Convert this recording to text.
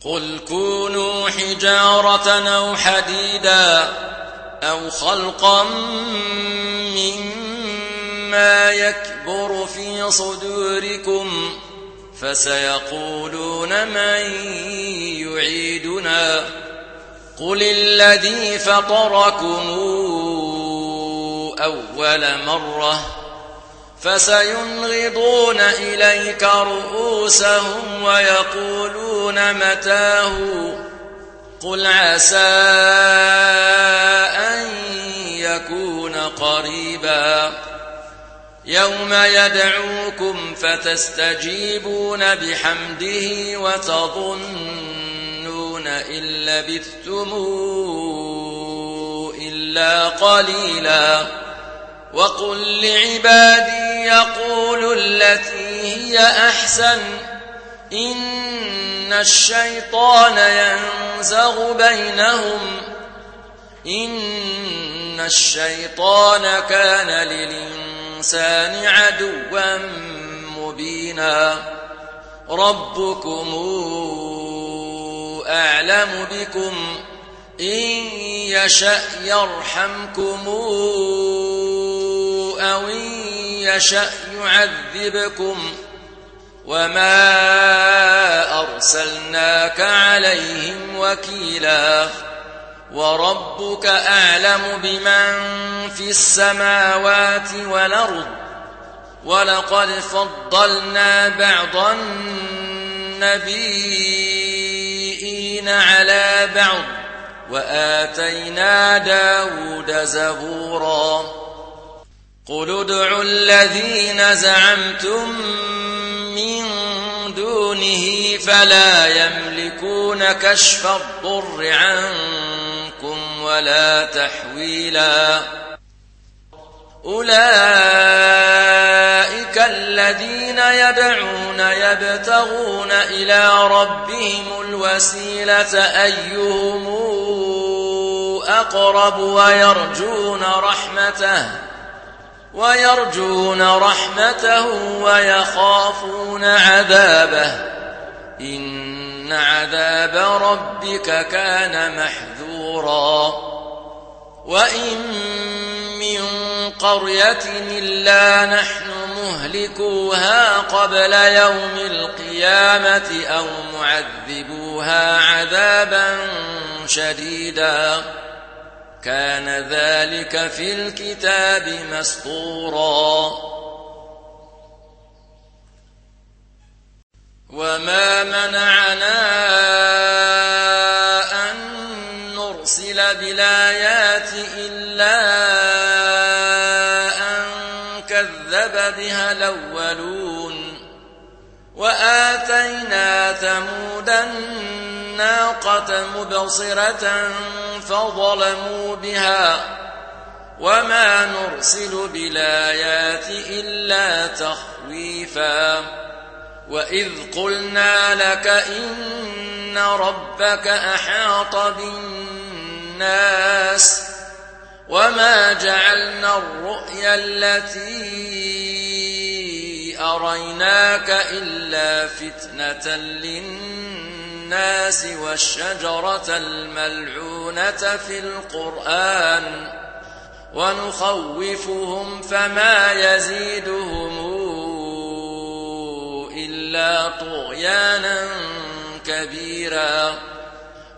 قل كونوا حجارة أو حديدا أو خلقا مما يكبر في صدوركم فسيقولون من يعيدنا قل الذي فطركم أول مرة فسينغضون إليك رؤوسهم ويقولون متاه قل عسى أن يكون قريبا يوم يدعوكم فتستجيبون بحمده وتظنون إن لبثتم إلا قليلا وقل لعبادي يقولوا التي هي أحسن إن الشيطان ينزغ بينهم إن الشيطان كان للإنسان عدوا مبينا ربكم أعلم بكم إن يشأ يرحمكم أو إن يشأ يعذبكم وما أرسلناك عليهم وكيلا وربك أعلم بمن في السماوات والأرض ولقد فضلنا بعض النبيين على بعض وآتينا داود زبورا قل ادعوا الذين زعمتم من دونه فلا يملكون كشف الضر عنكم ولا تحويلا أولئك الذين يدعون يبتغون إلى ربهم الوسيلة أيهم أقرب ويرجون رحمته ويخافون عذابه إن عذاب ربك كان محذورا وإن من قرية إلا نحن مهلكوها قبل يوم القيامة أو معذبوها عذابا شديدا كان ذلك في الكتاب مسطورا وما منعنا أن نرسل بالآيات إلا أن كذب بها الأولون وآتينا ثمود الناقة مبصرة فظلموا بها وما نرسل بالآيات إلا تخويفا وإذ قلنا لك إن ربك أحاط بالناس وما جعلنا الرؤيا التي أريناك إلا فتنة للناس والشجرة الملعونة في القرآن ونخوفهم فما يزيدهم إلا طغيانا كبيرا